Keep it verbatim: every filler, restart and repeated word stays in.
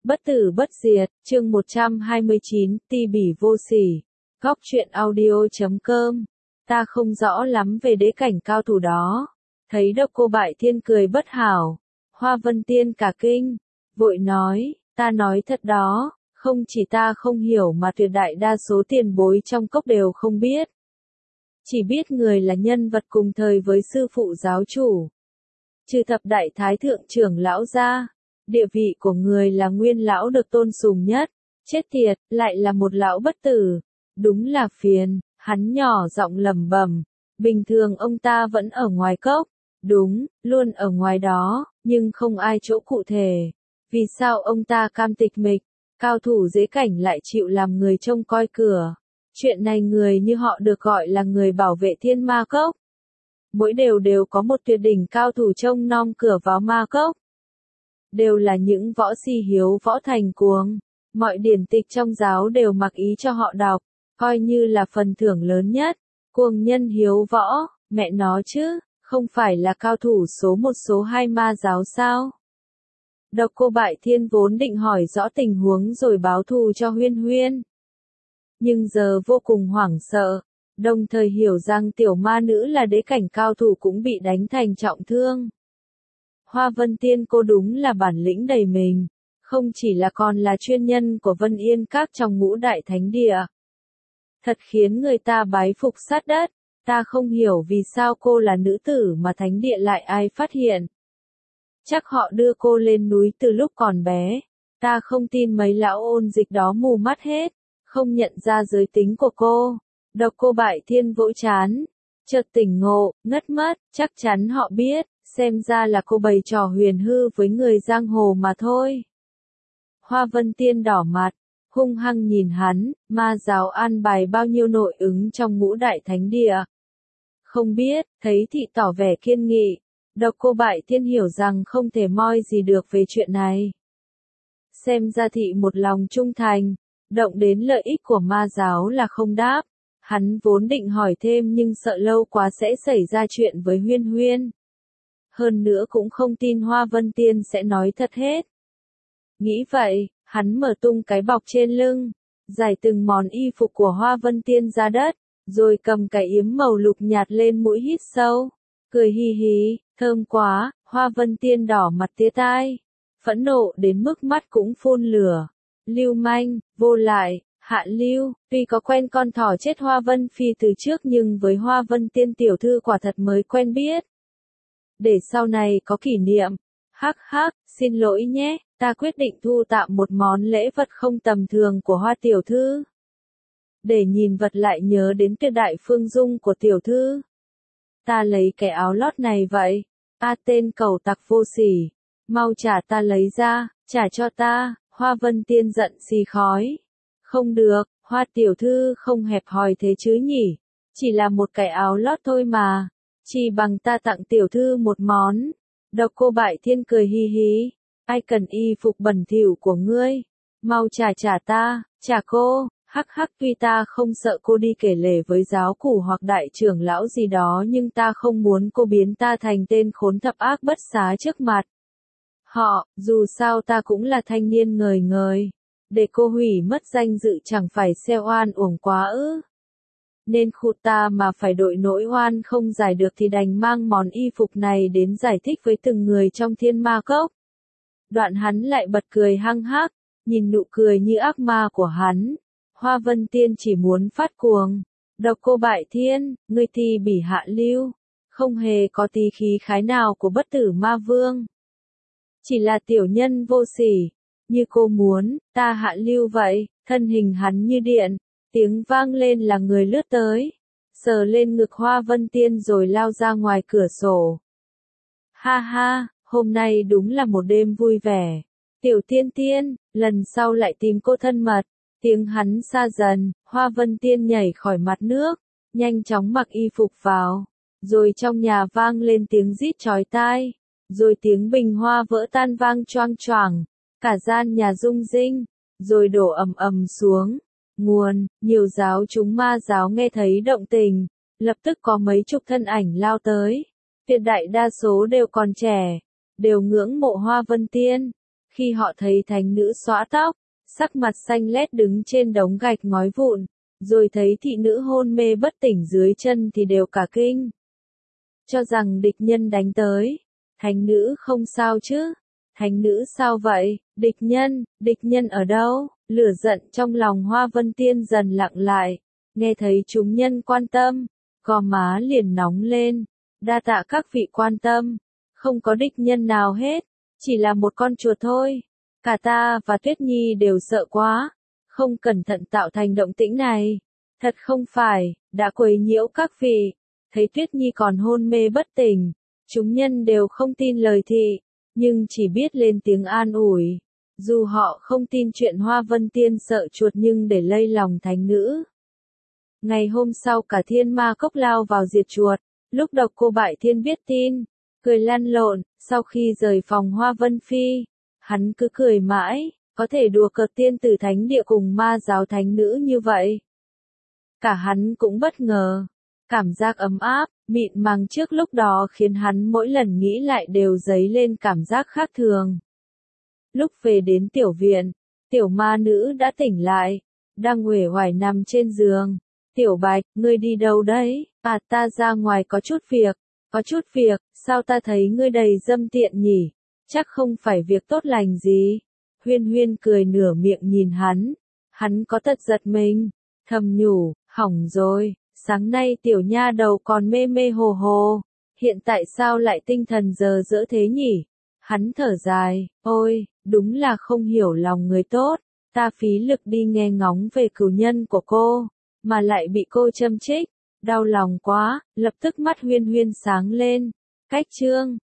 Bất tử bất diệt, chương một trăm hai mươi chín, ti bỉ vô sỉ. Góc truyện audio chấm com. Ta không rõ lắm về đế cảnh cao thủ đó. Thấy Độc Cô Bại Thiên cười bất hảo. Hoa Vân Tiên cả kinh. Vội nói, ta nói thật đó, không chỉ ta không hiểu mà tuyệt đại đa số tiền bối trong cốc đều không biết. Chỉ biết người là nhân vật cùng thời với sư phụ giáo chủ. Trừ thập đại thái thượng trưởng lão ra. Địa vị của người là nguyên lão được tôn sùng nhất, chết tiệt, lại là một lão bất tử, đúng là phiền, hắn nhỏ giọng lẩm bẩm, bình thường ông ta vẫn ở ngoài cốc, đúng, luôn ở ngoài đó, nhưng không ai chỗ cụ thể, vì sao ông ta cam tịch mịch, cao thủ dễ cảnh lại chịu làm người trông coi cửa, chuyện này người như họ được gọi là người bảo vệ thiên ma cốc, mỗi đều đều có một tuyệt đỉnh cao thủ trông nom cửa vào ma cốc. Đều là những võ si hiếu võ thành cuồng, mọi điển tịch trong giáo đều mặc ý cho họ đọc, coi như là phần thưởng lớn nhất, cuồng nhân hiếu võ, mẹ nó chứ, không phải là cao thủ số một số hai ma giáo sao? Độc Cô Bại Thiên vốn định hỏi rõ tình huống rồi báo thù cho Huyên Huyên. Nhưng giờ vô cùng hoảng sợ, đồng thời hiểu rằng tiểu ma nữ là đế cảnh cao thủ cũng bị đánh thành trọng thương. Hoa Vân Tiên cô đúng là bản lĩnh đầy mình, không chỉ là còn là chuyên nhân của Vân Yên Các trong ngũ đại thánh địa. Thật khiến người ta bái phục sát đất, ta không hiểu vì sao cô là nữ tử mà thánh địa lại ai phát hiện. Chắc họ đưa cô lên núi từ lúc còn bé, ta không tin mấy lão ôn dịch đó mù mắt hết, không nhận ra giới tính của cô. Độc Cô Bại Thiên vỗ chán, chợt tỉnh ngộ, ngất mất, chắc chắn họ biết. Xem ra là cô bày trò huyền hư với người giang hồ mà thôi. Hoa Vân Tiên đỏ mặt, hung hăng nhìn hắn, ma giáo an bài bao nhiêu nội ứng trong ngũ đại thánh địa. Không biết, thấy thị tỏ vẻ kiên nghị, Độc Cô Bại Thiên hiểu rằng không thể moi gì được về chuyện này. Xem ra thị một lòng trung thành, động đến lợi ích của ma giáo là không đáp. Hắn vốn định hỏi thêm nhưng sợ lâu quá sẽ xảy ra chuyện với Huyên Huyên. Hơn nữa cũng không tin Hoa Vân Tiên sẽ nói thật hết. Nghĩ vậy, hắn mở tung cái bọc trên lưng, giải từng món y phục của Hoa Vân Tiên ra đất, rồi cầm cái yếm màu lục nhạt lên mũi hít sâu, cười hi hí, thơm quá, Hoa Vân Tiên đỏ mặt tía tai, phẫn nộ đến mức mắt cũng phun lửa. Lưu manh, vô lại, hạ lưu, tuy có quen con thỏ chết Hoa Vân Phi từ trước nhưng với Hoa Vân Tiên tiểu thư quả thật mới quen biết. Để sau này có kỷ niệm. Hắc hắc, xin lỗi nhé, ta quyết định thu tạm một món lễ vật không tầm thường của Hoa tiểu thư. Để nhìn vật lại nhớ đến tuyệt đại phương dung của tiểu thư. Ta lấy cái áo lót này vậy. A tên cẩu tặc vô sỉ. Mau trả ta lấy ra, trả cho ta. Hoa Vân Tiên giận xì khói. Không được, Hoa tiểu thư không hẹp hòi thế chứ nhỉ. Chỉ là một cái áo lót thôi mà. Chỉ bằng ta tặng tiểu thư một món. Độc Cô Bại Thiên cười hi hí. Ai cần y phục bẩn thỉu của ngươi? Mau trả trả ta, trả cô. Hắc hắc, tuy ta không sợ cô đi kể lể với giáo chủ hoặc đại trưởng lão gì đó nhưng ta không muốn cô biến ta thành tên khốn thập ác bất xá trước mặt họ, dù sao ta cũng là thanh niên ngời ngời. Để cô hủy mất danh dự chẳng phải xeo oan uổng quá ư. Nên khụt ta mà phải đội nỗi oan không giải được thì đành mang món y phục này đến giải thích với từng người trong thiên ma cốc. Đoạn hắn lại bật cười hăng hắc, nhìn nụ cười như ác ma của hắn. Hoa Vân Tiên chỉ muốn phát cuồng. Độc Cô Bại Thiên, ngươi ti bỉ hạ lưu, không hề có tí khí khái nào của bất tử ma vương. Chỉ là tiểu nhân vô sỉ, như cô muốn, ta hạ lưu vậy, thân hình hắn như điện. Tiếng vang lên là người lướt tới, sờ lên ngực Hoa Vân Tiên rồi lao ra ngoài cửa sổ. Ha ha, hôm nay đúng là một đêm vui vẻ. Tiểu Tiên Tiên, lần sau lại tìm cô thân mật. Tiếng hắn xa dần, Hoa Vân Tiên nhảy khỏi mặt nước, nhanh chóng mặc y phục vào. Rồi trong nhà vang lên tiếng rít chói tai, rồi tiếng bình hoa vỡ tan vang choang choảng, cả gian nhà rung rinh, rồi đổ ầm ầm xuống. Nguồn, nhiều giáo chúng ma giáo nghe thấy động tình, lập tức có mấy chục thân ảnh lao tới. Tuyệt đại đa số đều còn trẻ, đều ngưỡng mộ Hoa Vân Tiên. Khi họ thấy thánh nữ xõa tóc, sắc mặt xanh lét đứng trên đống gạch ngói vụn, rồi thấy thị nữ hôn mê bất tỉnh dưới chân thì đều cả kinh. Cho rằng địch nhân đánh tới. Thánh nữ không sao chứ? Thánh nữ sao vậy? Địch nhân, địch nhân ở đâu? Lửa giận trong lòng Hoa Vân Tiên dần lặng lại. Nghe thấy chúng nhân quan tâm, gò má liền nóng lên. Đa tạ các vị quan tâm. Không có địch nhân nào hết. Chỉ là một con chuột thôi. Cả ta và Tuyết Nhi đều sợ quá. Không cẩn thận tạo thành động tĩnh này. Thật không phải, đã quấy nhiễu các vị. Thấy Tuyết Nhi còn hôn mê bất tỉnh. Chúng nhân đều không tin lời thị. Nhưng chỉ biết lên tiếng an ủi. Dù họ không tin chuyện Hoa Vân Tiên sợ chuột nhưng để lây lòng thánh nữ. Ngày hôm sau cả thiên ma cốc lao vào diệt chuột. Lúc Độc Cô Bại Thiên biết tin, cười lăn lộn, sau khi rời phòng Hoa Vân Phi, hắn cứ cười mãi, có thể đùa cợt tiên tử thánh địa cùng ma giáo thánh nữ như vậy. Cả hắn cũng bất ngờ, cảm giác ấm áp, mịn màng trước lúc đó khiến hắn mỗi lần nghĩ lại đều dấy lên cảm giác khác thường. Lúc về đến tiểu viện, tiểu ma nữ đã tỉnh lại, đang uể oải nằm trên giường. Tiểu Bạch, ngươi đi đâu đấy? À, ta ra ngoài có chút việc. Có chút việc, sao ta thấy ngươi đầy dâm tiện nhỉ? Chắc không phải việc tốt lành gì. Huyên Huyên cười nửa miệng nhìn hắn. Hắn có tật giật mình, thầm nhủ, hỏng rồi, sáng nay tiểu nha đầu còn mê mê hồ hồ. Hiện tại sao lại tinh thần giờ dỡ thế nhỉ? Hắn thở dài, ôi, đúng là không hiểu lòng người tốt. Ta phí lực đi nghe ngóng về cửu nhân của cô, mà lại bị cô châm chích, đau lòng quá, lập tức mắt Huyên Huyên sáng lên. Cách chương